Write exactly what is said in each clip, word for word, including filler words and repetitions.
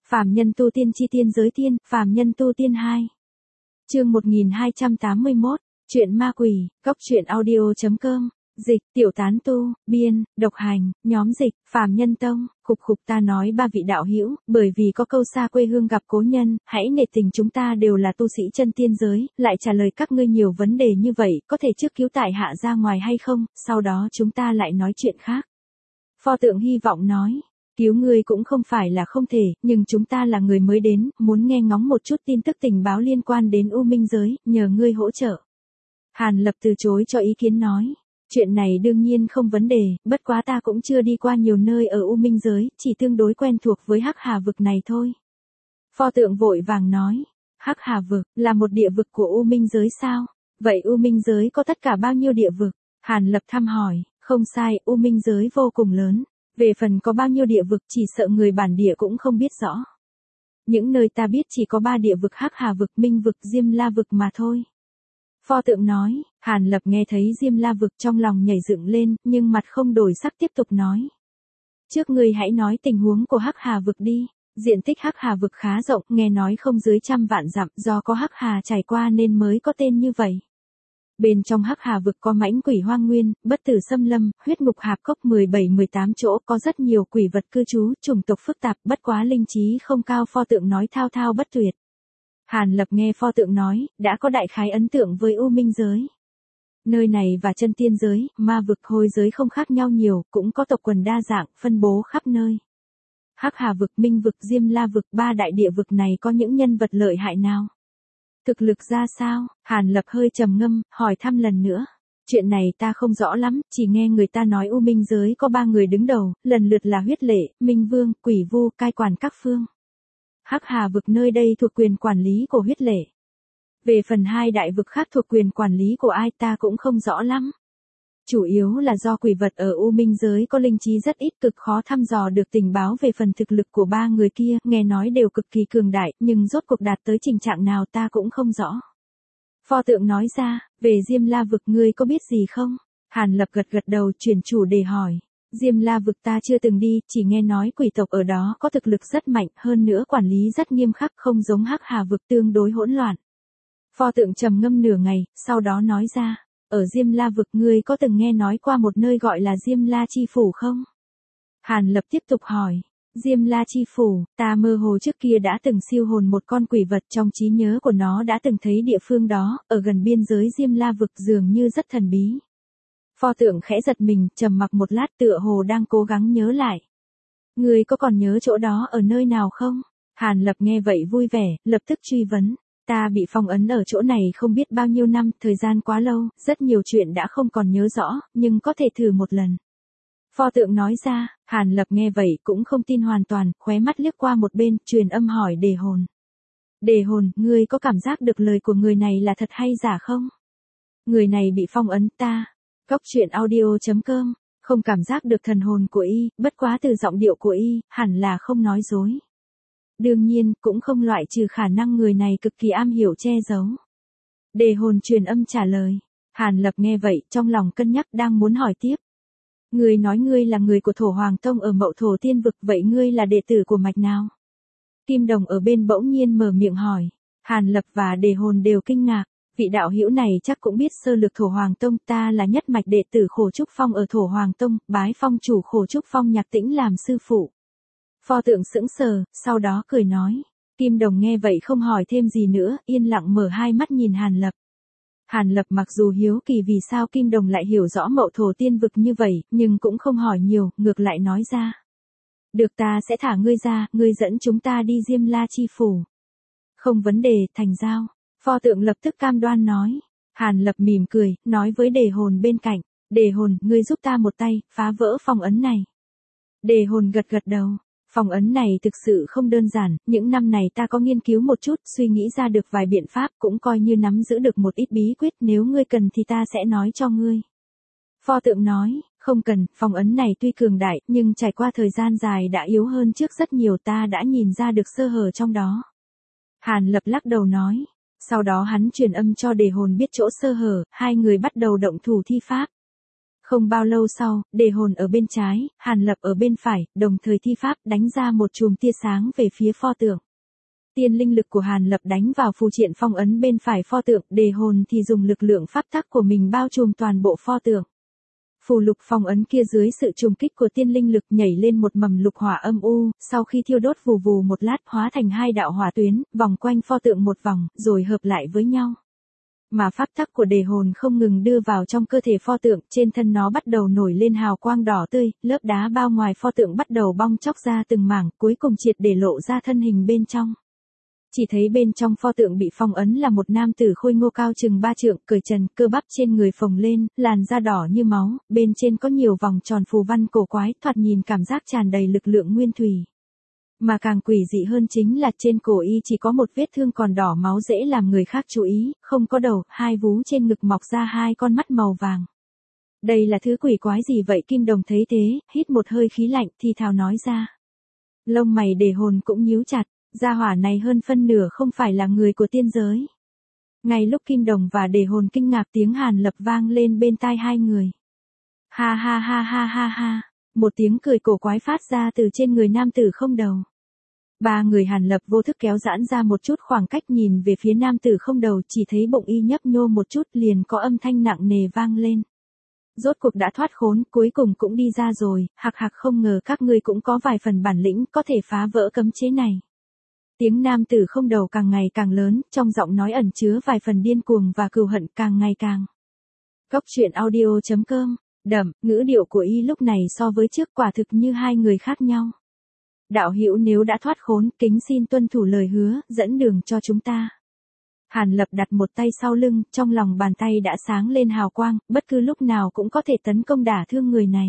Phàm nhân tu tiên chi tiên giới tiên, phàm nhân tu tiên hai. Chương một nghìn hai trăm tám mươi mốt, chuyện ma quỷ, góc truyện audio chấm com, dịch, tiểu tán tu, biên, độc hành, nhóm dịch, phàm nhân tông, khục khục ta nói ba vị đạo hữu, bởi vì có câu xa quê hương gặp cố nhân, hãy nể tình chúng ta đều là tu sĩ chân tiên giới, lại trả lời các ngươi nhiều vấn đề như vậy, có thể trước cứu tại hạ ra ngoài hay không, sau đó chúng ta lại nói chuyện khác. Pho tượng hy vọng nói. Cứu ngươi cũng không phải là không thể, nhưng chúng ta là người mới đến, muốn nghe ngóng một chút tin tức tình báo liên quan đến U Minh giới, nhờ ngươi hỗ trợ. Hàn Lập từ chối cho ý kiến nói. Chuyện này đương nhiên không vấn đề, bất quá ta cũng chưa đi qua nhiều nơi ở U Minh giới, chỉ tương đối quen thuộc với Hắc Hà vực này thôi. Pho tượng vội vàng nói. Hắc Hà vực, là một địa vực của U Minh giới sao? Vậy U Minh giới có tất cả bao nhiêu địa vực? Hàn Lập thăm hỏi. Không sai, U Minh giới vô cùng lớn. Về phần có bao nhiêu địa vực chỉ sợ người bản địa cũng không biết rõ. Những nơi ta biết chỉ có ba địa vực Hắc Hà vực, Minh vực, Diêm La vực mà thôi. Pho tượng nói, Hàn Lập nghe thấy Diêm La vực trong lòng nhảy dựng lên, nhưng mặt không đổi sắc tiếp tục nói. Trước ngươi hãy nói tình huống của Hắc Hà vực đi. Diện tích Hắc Hà vực khá rộng, nghe nói không dưới trăm vạn dặm, do có Hắc Hà trải qua nên mới có tên như vậy. Bên trong Hắc Hà vực có mãnh quỷ hoang nguyên, bất tử xâm lâm, huyết ngục hạp cốc mười bảy mười tám chỗ, có rất nhiều quỷ vật cư trú, chủng tộc phức tạp, bất quá linh trí không cao. Pho tượng nói thao thao bất tuyệt. Hàn Lập nghe pho tượng nói, đã có đại khái ấn tượng với U Minh giới. Nơi này và chân tiên giới, ma vực, hôi giới không khác nhau nhiều, cũng có tộc quần đa dạng, phân bố khắp nơi. Hắc Hà vực, Minh vực, Diêm La vực, ba đại địa vực này có những nhân vật lợi hại nào? Thực lực ra sao? Hàn Lập hơi trầm ngâm, hỏi thăm lần nữa. Chuyện này ta không rõ lắm, chỉ nghe người ta nói U Minh giới có ba người đứng đầu, lần lượt là Huyết Lệ, Minh Vương, Quỷ Vu, cai quản các phương. Hắc Hà vực nơi đây thuộc quyền quản lý của Huyết Lệ. Về phần hai đại vực khác thuộc quyền quản lý của ai ta cũng không rõ lắm. Chủ yếu là do quỷ vật ở U Minh giới có linh trí rất ít, cực khó thăm dò được tình báo về phần thực lực của ba người kia, nghe nói đều cực kỳ cường đại, nhưng rốt cuộc đạt tới trình trạng nào ta cũng không rõ. Pho tượng nói ra, về Diêm La vực ngươi có biết gì không? Hàn Lập gật gật đầu, chuyển chủ đề hỏi. Diêm La vực ta chưa từng đi, chỉ nghe nói quỷ tộc ở đó có thực lực rất mạnh, hơn nữa quản lý rất nghiêm khắc, không giống Hắc Hà vực tương đối hỗn loạn. Pho tượng trầm ngâm nửa ngày, sau đó nói ra. Ở Diêm La vực ngươi có từng nghe nói qua một nơi gọi là Diêm La chi phủ không? Hàn Lập tiếp tục hỏi. Diêm La chi phủ, ta mơ hồ trước kia đã từng siêu hồn một con quỷ vật, trong trí nhớ của nó đã từng thấy địa phương đó, ở gần biên giới Diêm La vực dường như rất thần bí. Pho tượng khẽ giật mình, trầm mặc một lát tựa hồ đang cố gắng nhớ lại. Ngươi có còn nhớ chỗ đó ở nơi nào không? Hàn Lập nghe vậy vui vẻ, lập tức truy vấn. Ta bị phong ấn ở chỗ này không biết bao nhiêu năm, thời gian quá lâu, rất nhiều chuyện đã không còn nhớ rõ, nhưng có thể thử một lần. Pho tượng nói ra, Hàn Lập nghe vậy cũng không tin hoàn toàn, khóe mắt liếc qua một bên, truyền âm hỏi đề hồn. Đề hồn, ngươi có cảm giác được lời của người này là thật hay giả không? Người này bị phong ấn ta. Góc truyện audio chấm com, không cảm giác được thần hồn của y, bất quá từ giọng điệu của y, hẳn là không nói dối. Đương nhiên, cũng không loại trừ khả năng người này cực kỳ am hiểu che giấu. Đề hồn truyền âm trả lời. Hàn Lập nghe vậy, trong lòng cân nhắc đang muốn hỏi tiếp. Ngươi nói ngươi là người của Thổ Hoàng Tông ở Mậu Thổ Tiên Vực, vậy ngươi là đệ tử của mạch nào? Kim Đồng ở bên bỗng nhiên mở miệng hỏi. Hàn Lập và đề hồn đều kinh ngạc. Vị đạo hữu này chắc cũng biết sơ lược Thổ Hoàng Tông, ta là nhất mạch đệ tử Khổ Trúc Phong ở Thổ Hoàng Tông, bái phong chủ Khổ Trúc Phong Nhạc Tĩnh làm sư phụ. Pho tượng sững sờ, sau đó cười nói. Kim Đồng nghe vậy không hỏi thêm gì nữa, yên lặng mở hai mắt nhìn Hàn Lập. Hàn Lập mặc dù hiếu kỳ vì sao Kim Đồng lại hiểu rõ Mậu Thổ Tiên Vực như vậy, nhưng cũng không hỏi nhiều, ngược lại nói ra. Được, ta sẽ thả ngươi ra, ngươi dẫn chúng ta đi Diêm La chi phủ. Không vấn đề, thành giao. Pho tượng lập tức cam đoan nói. Hàn Lập mỉm cười, nói với đề hồn bên cạnh. Đề hồn, ngươi giúp ta một tay, phá vỡ phong ấn này. Đề hồn gật gật đầu. Phong ấn này thực sự không đơn giản, những năm này ta có nghiên cứu một chút, suy nghĩ ra được vài biện pháp, cũng coi như nắm giữ được một ít bí quyết, nếu ngươi cần thì ta sẽ nói cho ngươi. Pho tượng nói, không cần, phong ấn này tuy cường đại, nhưng trải qua thời gian dài đã yếu hơn trước rất nhiều, ta đã nhìn ra được sơ hở trong đó. Hàn Lập lắc đầu nói, sau đó hắn truyền âm cho đề hồn biết chỗ sơ hở, hai người bắt đầu động thủ thi pháp. Không bao lâu sau, đề hồn ở bên trái, Hàn Lập ở bên phải, đồng thời thi pháp đánh ra một chùm tia sáng về phía pho tượng. Tiên linh lực của Hàn Lập đánh vào phù triện phong ấn bên phải pho tượng, đề hồn thì dùng lực lượng pháp tắc của mình bao trùm toàn bộ pho tượng. Phù lục phong ấn kia dưới sự trùng kích của tiên linh lực nhảy lên một mầm lục hỏa âm u, sau khi thiêu đốt vù vù một lát hóa thành hai đạo hỏa tuyến, vòng quanh pho tượng một vòng, rồi hợp lại với nhau. Mà pháp tắc của đề hồn không ngừng đưa vào trong cơ thể pho tượng, trên thân nó bắt đầu nổi lên hào quang đỏ tươi, lớp đá bao ngoài pho tượng bắt đầu bong chóc ra từng mảng, cuối cùng triệt để lộ ra thân hình bên trong. Chỉ thấy bên trong pho tượng bị phong ấn là một nam tử khôi ngô cao chừng ba trượng, cởi trần, cơ bắp trên người phồng lên, làn da đỏ như máu, bên trên có nhiều vòng tròn phù văn cổ quái, thoạt nhìn cảm giác tràn đầy lực lượng nguyên thủy. Mà càng quỷ dị hơn chính là trên cổ y chỉ có một vết thương còn đỏ máu dễ làm người khác chú ý, không có đầu, hai vú trên ngực mọc ra hai con mắt màu vàng. Đây là thứ quỷ quái gì vậy? Kim Đồng thấy thế, hít một hơi khí lạnh, thì thào nói ra. Lông mày đề hồn cũng nhíu chặt, gia hỏa này hơn phân nửa không phải là người của tiên giới. Ngay lúc Kim Đồng và đề hồn kinh ngạc, tiếng Hàn Lập vang lên bên tai hai người. Ha ha ha ha ha ha. Một tiếng cười cổ quái phát ra từ trên người nam tử không đầu. Ba người Hàn Lập vô thức kéo giãn ra một chút khoảng cách nhìn về phía nam tử không đầu, chỉ thấy bụng y nhấp nhô một chút liền có âm thanh nặng nề vang lên. Rốt cuộc đã thoát khốn, cuối cùng cũng đi ra rồi, hạc hạc không ngờ các ngươi cũng có vài phần bản lĩnh có thể phá vỡ cấm chế này. Tiếng nam tử không đầu càng ngày càng lớn, trong giọng nói ẩn chứa vài phần điên cuồng và cừu hận càng ngày càng. Cốc truyện audio chấm com. Đậm, ngữ điệu của y lúc này so với trước quả thực như hai người khác nhau. Đạo hữu nếu đã thoát khốn, kính xin tuân thủ lời hứa, dẫn đường cho chúng ta. Hàn Lập đặt một tay sau lưng, trong lòng bàn tay đã sáng lên hào quang, bất cứ lúc nào cũng có thể tấn công đả thương người này.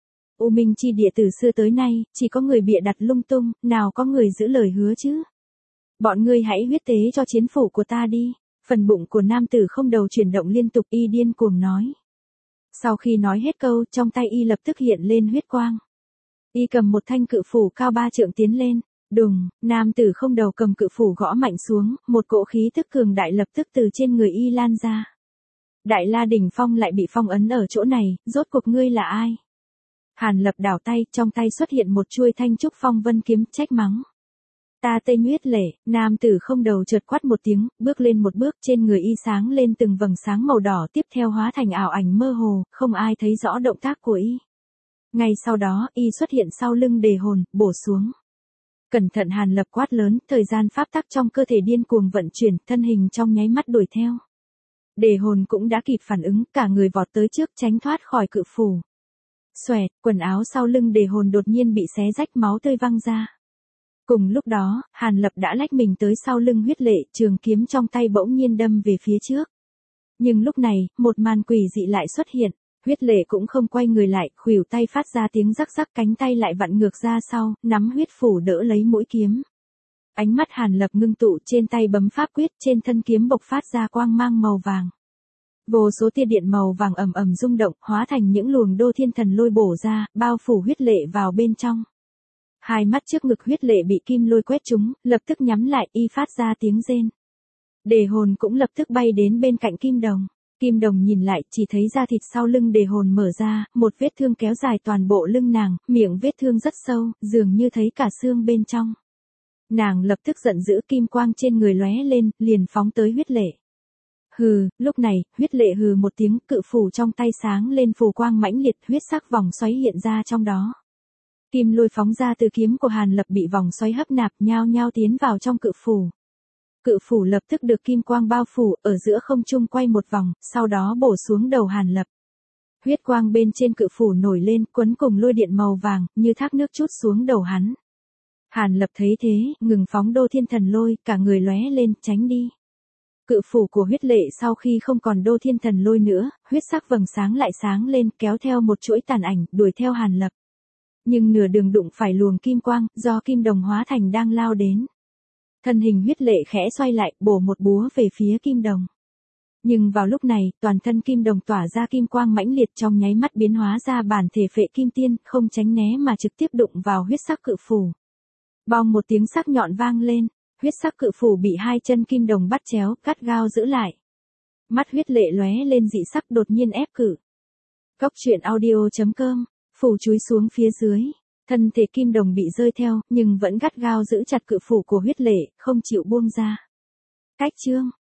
U Minh chi địa từ xưa tới nay, chỉ có người bịa đặt lung tung, nào có người giữ lời hứa chứ. Bọn ngươi hãy huyết tế cho chiến phủ của ta đi. Phần bụng của nam tử không đầu chuyển động liên tục, y điên cuồng nói. Sau khi nói hết câu, trong tay y lập tức hiện lên huyết quang. Y cầm một thanh cự phủ cao ba trượng tiến lên. Đùng, nam tử không đầu cầm cự phủ gõ mạnh xuống, một cỗ khí tức cường đại lập tức từ trên người y lan ra. Đại La Đỉnh Phong lại bị phong ấn ở chỗ này, rốt cuộc ngươi là ai? Hàn Lập đảo tay, trong tay xuất hiện một chuôi thanh trúc phong vân kiếm, trách mắng. Ta tên Huyết Lệ. Nam tử không đầu chợt quát một tiếng, bước lên một bước, trên người y sáng lên từng vầng sáng màu đỏ, tiếp theo hóa thành ảo ảnh mơ hồ, không ai thấy rõ động tác của y. Ngay sau đó, y xuất hiện sau lưng đề hồn, bổ xuống. Cẩn thận, Hàn Lập quát lớn, thời gian pháp tắc trong cơ thể điên cuồng vận chuyển, thân hình trong nháy mắt đuổi theo. Đề hồn cũng đã kịp phản ứng, cả người vọt tới trước tránh thoát khỏi cự phủ. Xoẹt, quần áo sau lưng đề hồn đột nhiên bị xé rách, máu tươi văng ra. Cùng lúc đó, Hàn Lập đã lách mình tới sau lưng Huyết Lệ, trường kiếm trong tay bỗng nhiên đâm về phía trước. Nhưng lúc này, một màn quỷ dị lại xuất hiện. Huyết Lệ cũng không quay người lại, khuỷu tay phát ra tiếng rắc rắc, cánh tay lại vặn ngược ra sau, nắm huyết phủ đỡ lấy mũi kiếm. Ánh mắt Hàn Lập ngưng tụ, trên tay bấm pháp quyết, trên thân kiếm bộc phát ra quang mang màu vàng. Vô số tia điện màu vàng ầm ầm rung động, hóa thành những luồng đô thiên thần lôi bổ ra, bao phủ Huyết Lệ vào bên trong. Hai mắt trước ngực Huyết Lệ bị kim lôi quét trúng, lập tức nhắm lại, y phát ra tiếng rên. Đề hồn cũng lập tức bay đến bên cạnh Kim Đồng. Kim Đồng nhìn lại, chỉ thấy da thịt sau lưng đề hồn mở ra, một vết thương kéo dài toàn bộ lưng nàng, miệng vết thương rất sâu, dường như thấy cả xương bên trong. Nàng lập tức giận dữ, kim quang trên người lóe lên, liền phóng tới Huyết Lệ. Hừ, lúc này, Huyết Lệ hừ một tiếng, cự phủ trong tay sáng lên phù quang mãnh liệt, huyết sắc vòng xoáy hiện ra trong đó. Kim lôi phóng ra từ kiếm của Hàn Lập bị vòng xoáy hấp nạp, nhao nhao tiến vào trong cự phủ. Cự phủ lập tức được kim quang bao phủ, ở giữa không trung quay một vòng, sau đó bổ xuống đầu Hàn Lập. Huyết quang bên trên cự phủ nổi lên, quấn cùng lôi điện màu vàng, như thác nước trút xuống đầu hắn. Hàn Lập thấy thế, ngừng phóng đô thiên thần lôi, cả người lóe lên, tránh đi. Cự phủ của Huyết Lệ sau khi không còn đô thiên thần lôi nữa, huyết sắc vầng sáng lại sáng lên, kéo theo một chuỗi tàn ảnh, đuổi theo Hàn Lập. Nhưng nửa đường đụng phải luồng kim quang, do Kim Đồng hóa thành đang lao đến. Thân hình Huyết Lệ khẽ xoay lại, bổ một búa về phía Kim Đồng. Nhưng vào lúc này, toàn thân Kim Đồng tỏa ra kim quang mãnh liệt, trong nháy mắt biến hóa ra bản thể Phệ Kim Tiên, không tránh né mà trực tiếp đụng vào huyết sắc cự phủ. Bong một tiếng sắc nhọn vang lên, huyết sắc cự phủ bị hai chân Kim Đồng bắt chéo, cắt gao giữ lại. Mắt Huyết Lệ lóe lên dị sắc, đột nhiên ép cự Cốc truyện audio chấm com, phủ chúi xuống phía dưới. Thân thể Kim Đồng bị rơi theo, nhưng vẫn gắt gao giữ chặt cự phủ của huyết lệ, không chịu buông ra. Cách chương.